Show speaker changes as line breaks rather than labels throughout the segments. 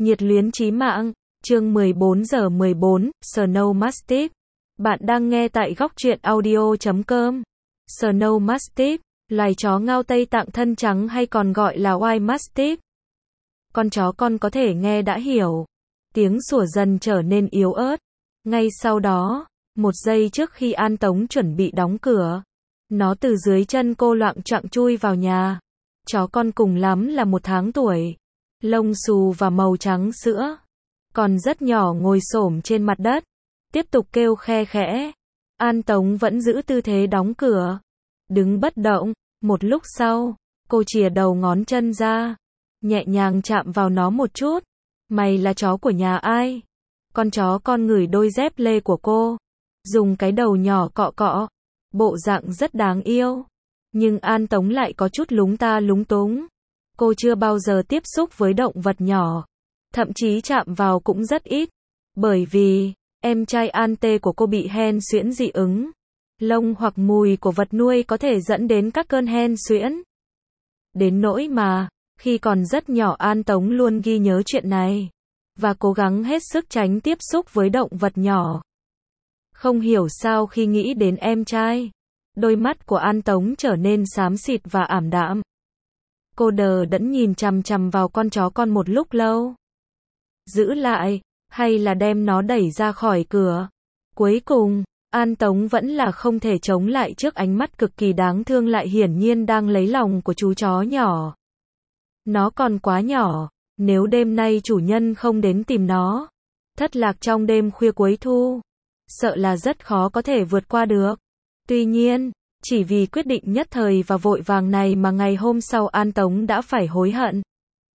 Nhiệt luyến chí mạng, chương 14 giờ 14, Snow Mastiff. Bạn đang nghe tại góc truyện audio.com. Snow Mastiff, loài chó ngao Tây Tạng thân trắng hay còn gọi là White Mastiff. Con chó con có thể nghe đã hiểu. Tiếng sủa dần trở nên yếu ớt. Ngay sau đó, một giây trước khi An Tống chuẩn bị đóng cửa, nó từ dưới chân cô loạng choạng chui vào nhà. Chó con cùng lắm là 1 tháng tuổi. Lông xù và màu trắng sữa. Còn rất nhỏ ngồi xổm trên mặt đất. Tiếp tục kêu khe khẽ. An Tống vẫn giữ tư thế đóng cửa. Đứng bất động. Một lúc sau, cô chìa đầu ngón chân ra. Nhẹ nhàng chạm vào nó một chút. Mày là chó của nhà ai? Con chó con ngửi đôi dép lê của cô. Dùng cái đầu nhỏ cọ cọ. Bộ dạng rất đáng yêu. Nhưng An Tống lại có chút lúng ta lúng túng. Cô chưa bao giờ tiếp xúc với động vật nhỏ. Thậm chí chạm vào cũng rất ít. Bởi vì, em trai An Tê của cô bị hen suyễn dị ứng. Lông hoặc mùi của vật nuôi có thể dẫn đến các cơn hen suyễn. Đến nỗi mà, khi còn rất nhỏ An Tống luôn ghi nhớ chuyện này. Và cố gắng hết sức tránh tiếp xúc với động vật nhỏ. Không hiểu sao khi nghĩ đến em trai, đôi mắt của An Tống trở nên xám xịt và ảm đạm. Cô đờ đẫn nhìn chằm chằm vào con chó con một lúc lâu. Giữ lại, hay là đem nó đẩy ra khỏi cửa? Cuối cùng, An Tống vẫn là không thể chống lại trước ánh mắt cực kỳ đáng thương lại hiển nhiên đang lấy lòng của chú chó nhỏ. Nó còn quá nhỏ, nếu đêm nay chủ nhân không đến tìm nó, thất lạc trong đêm khuya cuối thu, sợ là rất khó có thể vượt qua được. Tuy nhiên, chỉ vì quyết định nhất thời và vội vàng này mà ngày hôm sau An Tống đã phải hối hận.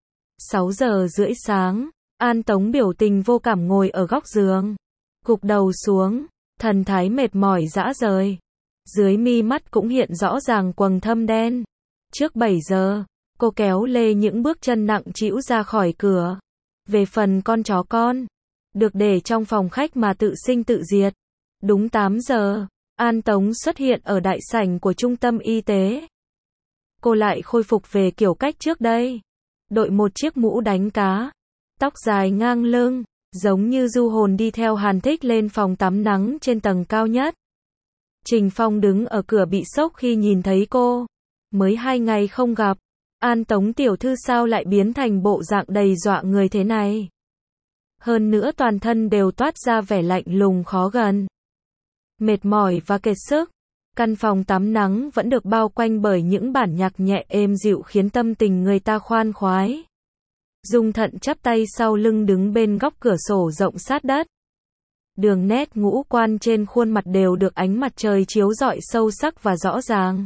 6 giờ rưỡi sáng, An Tống biểu tình vô cảm ngồi ở góc giường. Gục đầu xuống, thần thái mệt mỏi rã rời. Dưới mi mắt cũng hiện rõ ràng quầng thâm đen. Trước 7 giờ, cô kéo lê những bước chân nặng trĩu ra khỏi cửa. Về phần con chó con, được để trong phòng khách mà tự sinh tự diệt. Đúng 8 giờ. An Tống xuất hiện ở đại sảnh của trung tâm y tế. Cô lại khôi phục về kiểu cách trước đây. Đội một chiếc mũ đánh cá. Tóc dài ngang lưng, giống như du hồn đi theo Hàn Thích lên phòng tắm nắng trên tầng cao nhất. Trình Phong đứng ở cửa bị sốc khi nhìn thấy cô. Mới 2 ngày không gặp. An Tống tiểu thư sao lại biến thành bộ dạng đầy dọa người thế này? Hơn nữa toàn thân đều toát ra vẻ lạnh lùng khó gần. Mệt mỏi và kiệt sức, căn phòng tắm nắng vẫn được bao quanh bởi những bản nhạc nhẹ êm dịu khiến tâm tình người ta khoan khoái. Dung Thận chắp tay sau lưng đứng bên góc cửa sổ rộng sát đất. Đường nét ngũ quan trên khuôn mặt đều được ánh mặt trời chiếu rọi sâu sắc và rõ ràng.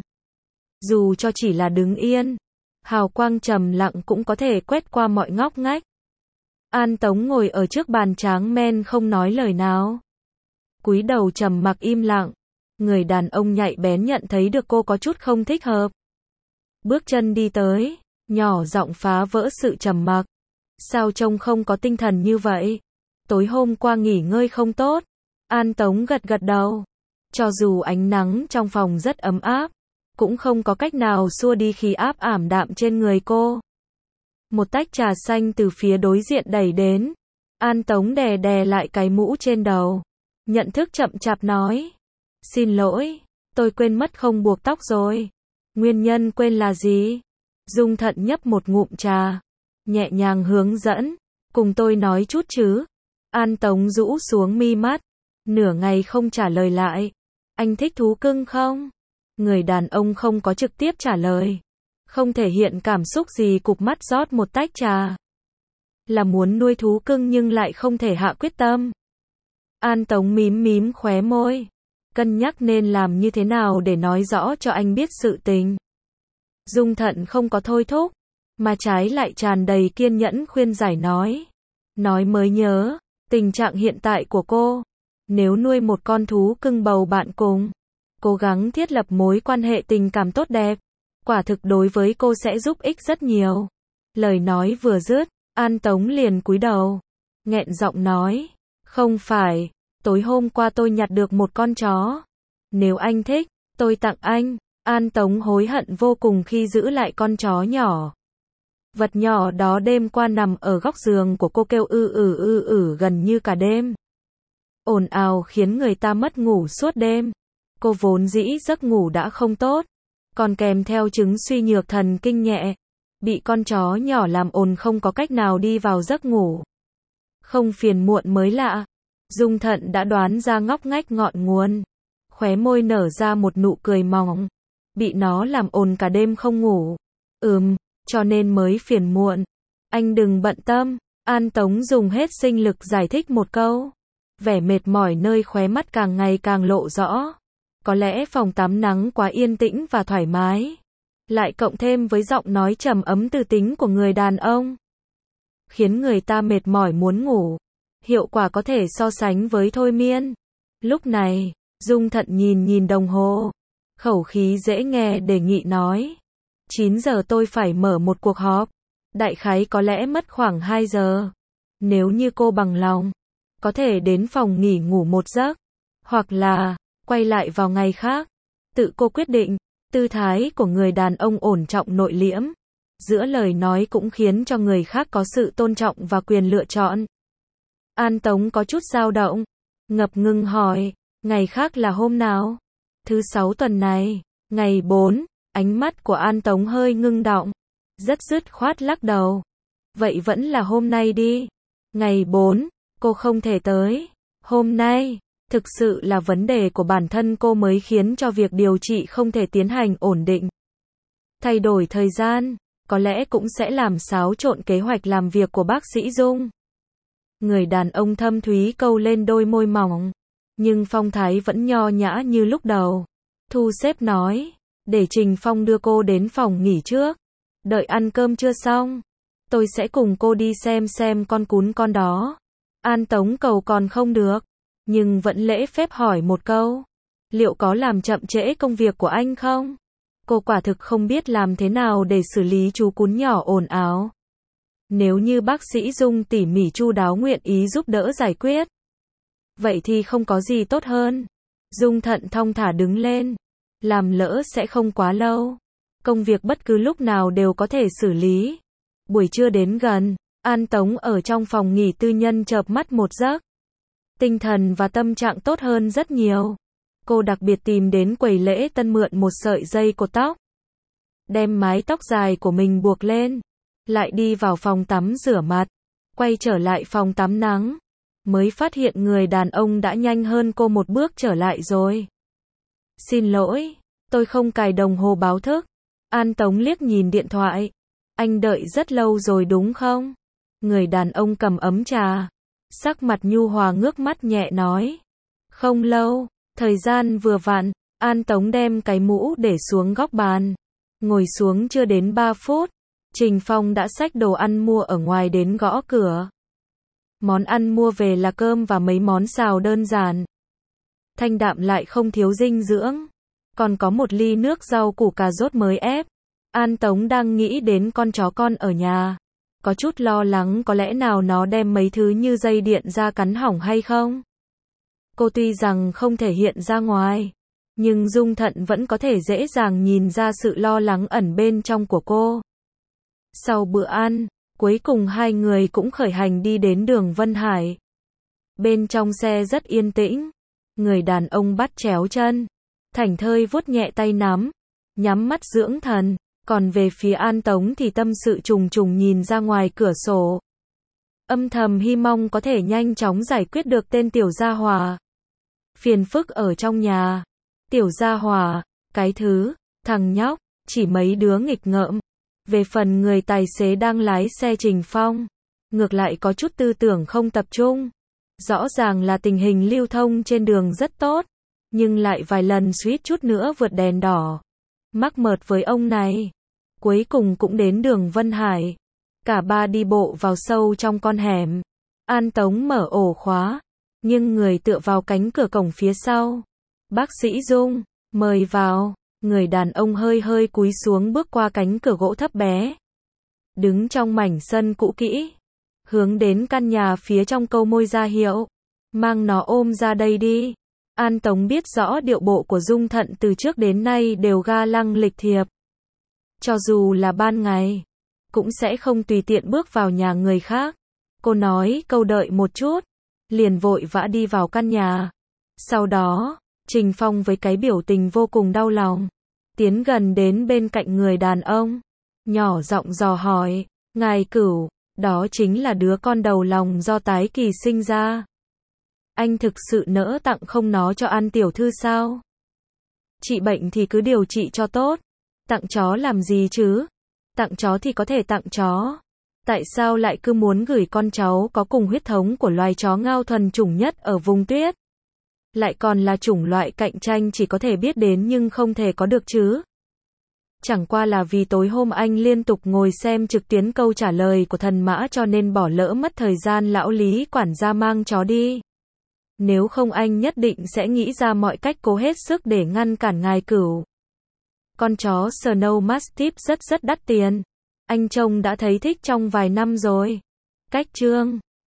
Dù cho chỉ là đứng yên, hào quang trầm lặng cũng có thể quét qua mọi ngóc ngách. An Tống ngồi ở trước bàn tráng men không nói lời nào. Cúi đầu trầm mặc im lặng. Người đàn ông nhạy bén nhận thấy được cô có chút không thích hợp. Bước chân đi tới, nhỏ giọng phá vỡ sự trầm mặc. Sao trông không có tinh thần như vậy? Tối hôm qua nghỉ ngơi không tốt. An Tống gật gật đầu. Cho dù ánh nắng trong phòng rất ấm áp, cũng không có cách nào xua đi khí áp ảm đạm trên người cô. Một tách trà xanh từ phía đối diện đẩy đến. An Tống đè đè lại cái mũ trên đầu. Nhận thức chậm chạp nói. Xin lỗi, tôi quên mất không buộc tóc rồi. Nguyên nhân quên là gì? Dung Thận nhấp một ngụm trà. Nhẹ nhàng hướng dẫn. Cùng tôi nói chút chứ. An Tống rũ xuống mi mắt. Nửa ngày không trả lời lại. Anh thích thú cưng không? Người đàn ông không có trực tiếp trả lời. Không thể hiện cảm xúc gì cụp mắt rót một tách trà. Là muốn nuôi thú cưng nhưng lại không thể hạ quyết tâm. An Tống mím mím khóe môi. Cân nhắc nên làm như thế nào để nói rõ cho anh biết sự tình. Dung Thận không có thôi thúc, mà trái lại tràn đầy kiên nhẫn khuyên giải nói. Nói mới nhớ, tình trạng hiện tại của cô. Nếu nuôi một con thú cưng bầu bạn cùng, cố gắng thiết lập mối quan hệ tình cảm tốt đẹp. Quả thực đối với cô sẽ giúp ích rất nhiều. Lời nói vừa dứt, An Tống liền cúi đầu. Nghẹn giọng nói. Không phải, tối hôm qua tôi nhặt được một con chó. Nếu anh thích, tôi tặng anh. An Tống hối hận vô cùng khi giữ lại con chó nhỏ. Vật nhỏ đó đêm qua nằm ở góc giường của cô kêu gần như cả đêm. Ồn ào khiến người ta mất ngủ suốt đêm. Cô vốn dĩ giấc ngủ đã không tốt, còn kèm theo chứng suy nhược thần kinh nhẹ. Bị con chó nhỏ làm ồn không có cách nào đi vào giấc ngủ. Không phiền muộn mới lạ. Dung Thận đã đoán ra ngóc ngách ngọn nguồn. Khóe môi nở ra một nụ cười mỏng. Bị nó làm ồn cả đêm không ngủ. Cho nên mới phiền muộn. Anh đừng bận tâm. An Tống dùng hết sinh lực giải thích một câu. Vẻ mệt mỏi nơi khóe mắt càng ngày càng lộ rõ. Có lẽ phòng tắm nắng quá yên tĩnh và thoải mái. Lại cộng thêm với giọng nói trầm ấm từ tính của người đàn ông. Khiến người ta mệt mỏi muốn ngủ. Hiệu quả có thể so sánh với thôi miên. Lúc này, Dung Thận nhìn đồng hồ. Khẩu khí dễ nghe đề nghị nói. 9 giờ tôi phải mở một cuộc họp. Đại khái có lẽ mất khoảng 2 giờ. Nếu như cô bằng lòng, có thể đến phòng nghỉ ngủ một giấc. Hoặc là, quay lại vào ngày khác. Tự cô quyết định. Tư thái của người đàn ông ổn trọng nội liễm. Giữa lời nói cũng khiến cho người khác có sự tôn trọng và quyền lựa chọn. An Tống có chút dao động. Ngập ngừng hỏi. Ngày khác là hôm nào? Thứ 6 tuần này. Ngày 4. Ánh mắt của An Tống hơi ngưng động. Rất dứt khoát lắc đầu. Vậy vẫn là hôm nay đi. Ngày 4. Cô không thể tới. Hôm nay. Thực sự là vấn đề của bản thân cô mới khiến cho việc điều trị không thể tiến hành ổn định. Thay đổi thời gian, có lẽ cũng sẽ làm xáo trộn kế hoạch làm việc của bác sĩ Dung. Người đàn ông thâm thúy câu lên đôi môi mỏng, nhưng phong thái vẫn nho nhã như lúc đầu. Thu xếp nói, để Trình Phong đưa cô đến phòng nghỉ trước. Đợi ăn cơm chưa xong, tôi sẽ cùng cô đi xem con cún con đó. An Tống cầu còn không được. Nhưng vẫn lễ phép hỏi một câu. Liệu có làm chậm trễ công việc của anh không? Cô quả thực không biết làm thế nào để xử lý chú cún nhỏ ồn ào. Nếu như bác sĩ Dung tỉ mỉ chu đáo nguyện ý giúp đỡ giải quyết. Vậy thì không có gì tốt hơn. Dung Thận thong thả đứng lên. Làm lỡ sẽ không quá lâu. Công việc bất cứ lúc nào đều có thể xử lý. Buổi trưa đến gần, An Tống ở trong phòng nghỉ tư nhân chợp mắt một giấc. Tinh thần và tâm trạng tốt hơn rất nhiều. Cô đặc biệt tìm đến quầy lễ tân mượn một sợi dây cột tóc. Đem mái tóc dài của mình buộc lên. Lại đi vào phòng tắm rửa mặt. Quay trở lại phòng tắm nắng. Mới phát hiện người đàn ông đã nhanh hơn cô một bước trở lại rồi. Xin lỗi, tôi không cài đồng hồ báo thức. An Tống liếc nhìn điện thoại. Anh đợi rất lâu rồi đúng không? Người đàn ông cầm ấm trà. Sắc mặt nhu hòa ngước mắt nhẹ nói. Không lâu, thời gian vừa vặn. An Tống đem cái mũ để xuống góc bàn. Ngồi xuống chưa đến 3 phút. Trình Phong đã xách đồ ăn mua ở ngoài đến gõ cửa. Món ăn mua về là cơm và mấy món xào đơn giản. Thanh đạm lại không thiếu dinh dưỡng. Còn có một ly nước rau củ cà rốt mới ép. An Tống đang nghĩ đến con chó con ở nhà. Có chút lo lắng có lẽ nào nó đem mấy thứ như dây điện ra cắn hỏng hay không. Cô tuy rằng không thể hiện ra ngoài, nhưng Dung Thận vẫn có thể dễ dàng nhìn ra sự lo lắng ẩn bên trong của cô. Sau bữa ăn, cuối cùng hai người cũng khởi hành đi đến đường Vân Hải. Bên trong xe rất yên tĩnh. Người đàn ông bắt chéo chân, thảnh thơi vuốt nhẹ tay nắm, nhắm mắt dưỡng thần. Còn về phía An Tống thì tâm sự trùng trùng nhìn ra ngoài cửa sổ. Âm thầm hy mong có thể nhanh chóng giải quyết được tên Tiểu Gia Hỏa. Phiền phức ở trong nhà. Tiểu Gia Hỏa, cái thứ, thằng nhóc, chỉ mấy đứa nghịch ngợm. Về phần người tài xế đang lái xe Trình Phong, ngược lại có chút tư tưởng không tập trung. Rõ ràng là tình hình lưu thông trên đường rất tốt, nhưng lại vài lần suýt chút nữa vượt đèn đỏ. Mắc mệt với ông này. Cuối cùng cũng đến đường Vân Hải. Cả ba đi bộ vào sâu trong con hẻm. An Tống mở ổ khóa, nhưng người tựa vào cánh cửa cổng phía sau. Bác sĩ Dung, mời vào. Người đàn ông hơi cúi xuống bước qua cánh cửa gỗ thấp bé. Đứng trong mảnh sân cũ kỹ. Hướng đến căn nhà phía trong câu môi ra hiệu. Mang nó ôm ra đây đi. An Tống biết rõ điệu bộ của Dung Thận từ trước đến nay đều ga lăng lịch thiệp. Cho dù là ban ngày, cũng sẽ không tùy tiện bước vào nhà người khác. Cô nói câu đợi một chút, liền vội vã đi vào căn nhà. Sau đó, Trình Phong với cái biểu tình vô cùng đau lòng, tiến gần đến bên cạnh người đàn ông, nhỏ giọng dò hỏi, ngài Cửu, đó chính là đứa con đầu lòng do tái kỳ sinh ra. Anh thực sự nỡ tặng không nó cho An tiểu thư sao? Trị bệnh thì cứ điều trị cho tốt. Tặng chó làm gì chứ? Tặng chó thì có thể tặng chó. Tại sao lại cứ muốn gửi con cháu có cùng huyết thống của loài chó ngao thuần chủng nhất ở vùng tuyết? Lại còn là chủng loại cạnh tranh chỉ có thể biết đến nhưng không thể có được chứ? Chẳng qua là vì tối hôm anh liên tục ngồi xem trực tuyến câu trả lời của thần mã cho nên bỏ lỡ mất thời gian lão Lý quản gia mang chó đi. Nếu không anh nhất định sẽ nghĩ ra mọi cách cố hết sức để ngăn cản ngài Cửu. Con chó Snow Mastiff rất đắt tiền. Anh trông đã thấy thích trong vài năm rồi. Cách chương